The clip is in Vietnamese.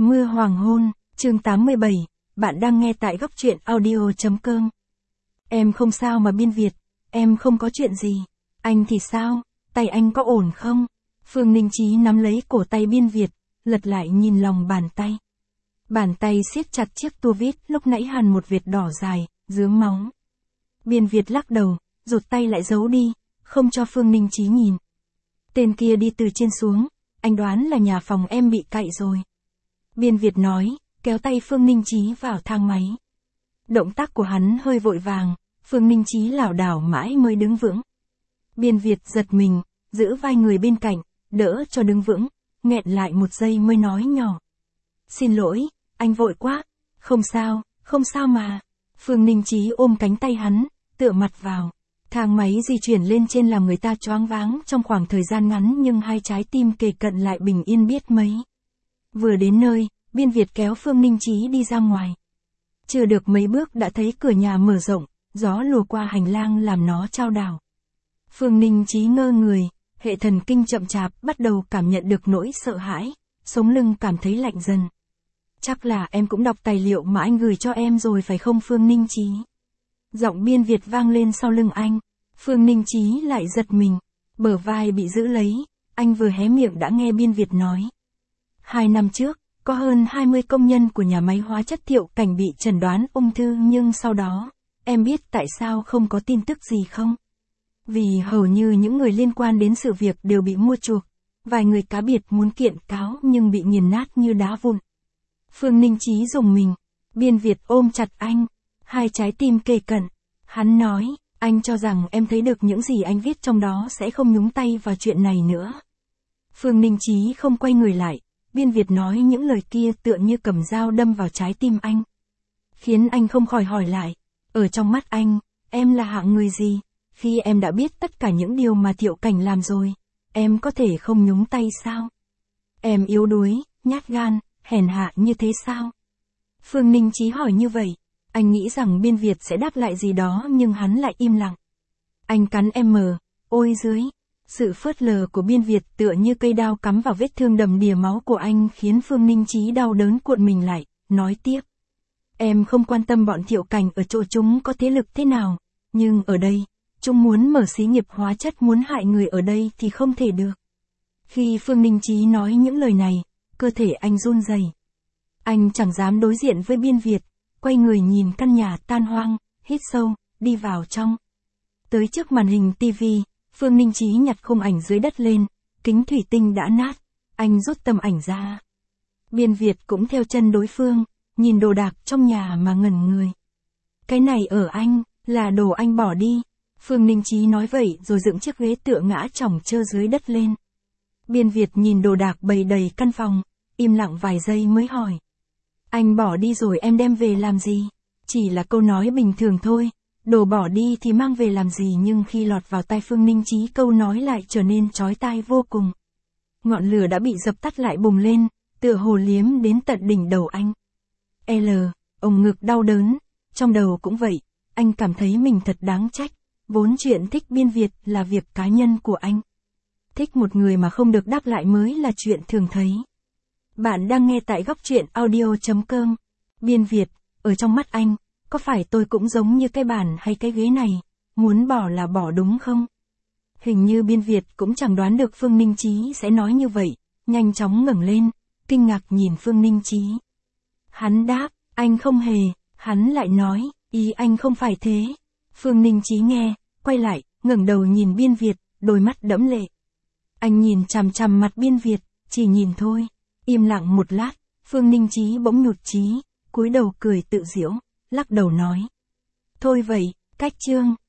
Mưa hoàng hôn, chương 87, bạn đang nghe tại góc truyện audio.com. Em không sao mà Biên Việt, em không có chuyện gì. Anh thì sao, tay anh có ổn không? Phương Ninh Chí nắm lấy cổ tay Biên Việt, lật lại nhìn lòng bàn tay. Bàn tay siết chặt chiếc tua vít lúc nãy hằn một vệt đỏ dài, rướm máu. Biên Việt lắc đầu, rụt tay lại giấu đi, không cho Phương Ninh Chí nhìn. Tên kia đi từ trên xuống, anh đoán là nhà phòng em bị cạy rồi. Biên Việt nói, kéo tay Phương Ninh Chí vào thang máy. Động tác của hắn hơi vội vàng, Phương Ninh Chí lảo đảo mãi mới đứng vững. Biên Việt giật mình, giữ vai người bên cạnh, đỡ cho đứng vững, nghẹn lại một giây mới nói nhỏ. Xin lỗi, anh vội quá, không sao mà. Phương Ninh Chí ôm cánh tay hắn, tựa mặt vào. Thang máy di chuyển lên trên làm người ta choáng váng trong khoảng thời gian ngắn nhưng hai trái tim kề cận lại bình yên biết mấy. Vừa đến nơi, Biên Việt kéo Phương Ninh Chí đi ra ngoài. Chưa được mấy bước đã thấy cửa nhà mở rộng, gió lùa qua hành lang làm nó chao đảo. Phương Ninh Chí ngơ người, hệ thần kinh chậm chạp bắt đầu cảm nhận được nỗi sợ hãi, sống lưng cảm thấy lạnh dần. Chắc là em cũng đọc tài liệu mà anh gửi cho em rồi phải không Phương Ninh Chí? Giọng Biên Việt vang lên sau lưng anh. Phương Ninh Chí lại giật mình, bờ vai bị giữ lấy, anh vừa hé miệng đã nghe Biên Việt nói. 2 năm trước, có hơn 20 công nhân của nhà máy hóa chất Thiệu Cảnh bị chẩn đoán ung thư nhưng sau đó, em biết tại sao không có tin tức gì không? Vì hầu như những người liên quan đến sự việc đều bị mua chuộc, vài người cá biệt muốn kiện cáo nhưng bị nghiền nát như đá vụn. Phương Ninh Chí rùng mình, Biên Việt ôm chặt anh, hai trái tim kề cận. Hắn nói, anh cho rằng em thấy được những gì anh viết trong đó sẽ không nhúng tay vào chuyện này nữa. Phương Ninh Chí không quay người lại, Biên Việt nói những lời kia tựa như cầm dao đâm vào trái tim anh. Khiến anh không khỏi hỏi lại, ở trong mắt anh, em là hạng người gì? Khi em đã biết tất cả những điều mà Thiệu Cảnh làm rồi, em có thể không nhúng tay sao? Em yếu đuối, nhát gan, hèn hạ như thế sao? Phương Ninh Chí hỏi như vậy, anh nghĩ rằng Biên Việt sẽ đáp lại gì đó nhưng hắn lại im lặng. Anh cắn em mờ, ôi dưới. Sự phớt lờ của Biên Việt tựa như cây đao cắm vào vết thương đầm đìa máu của anh khiến Phương Ninh Chí đau đớn cuộn mình lại, nói tiếp. Em không quan tâm bọn Thiệu Cảnh ở chỗ chúng có thế lực thế nào, nhưng ở đây, chúng muốn mở xí nghiệp hóa chất muốn hại người ở đây thì không thể được. Khi Phương Ninh Chí nói những lời này, cơ thể anh run rẩy. Anh chẳng dám đối diện với Biên Việt, quay người nhìn căn nhà tan hoang, hít sâu, đi vào trong. Tới trước màn hình tivi, Phương Ninh Chí nhặt khung ảnh dưới đất lên, kính thủy tinh đã nát, anh rút tấm ảnh ra. Biên Việt cũng theo chân đối phương, nhìn đồ đạc trong nhà mà ngẩn người. Cái này ở anh, là đồ anh bỏ đi. Phương Ninh Chí nói vậy rồi dựng chiếc ghế tựa ngã chỏng trơ dưới đất lên. Biên Việt nhìn đồ đạc bày đầy căn phòng, im lặng vài giây mới hỏi. Anh bỏ đi rồi em đem về làm gì? Chỉ là câu nói bình thường thôi. Đồ bỏ đi thì mang về làm gì nhưng khi lọt vào tai Phương Ninh Chí câu nói lại trở nên chói tai vô cùng. Ngọn lửa đã bị dập tắt lại bùng lên, tựa hồ liếm đến tận đỉnh đầu anh. Ông ngực đau đớn, trong đầu cũng vậy, anh cảm thấy mình thật đáng trách, vốn chuyện thích Biên Việt là việc cá nhân của anh. Thích một người mà không được đáp lại mới là chuyện thường thấy. Bạn đang nghe tại góc truyện audio.com. Biên Việt, ở trong mắt anh, có phải tôi cũng giống như cái bàn hay cái ghế này, muốn bỏ là bỏ đúng không? Hình như Biên Việt cũng chẳng đoán được Phương Ninh Chí sẽ nói như vậy, nhanh chóng ngẩng lên, kinh ngạc nhìn Phương Ninh Chí. Hắn đáp, anh không hề, hắn lại nói, ý anh không phải thế. Phương Ninh Chí nghe, quay lại, ngẩng đầu nhìn Biên Việt, đôi mắt đẫm lệ. Anh nhìn chằm chằm mặt Biên Việt, chỉ nhìn thôi. Im lặng một lát, Phương Ninh Chí bỗng nhụt chí, cúi đầu cười tự giễu, lắc đầu nói. Thôi vậy, cách chương.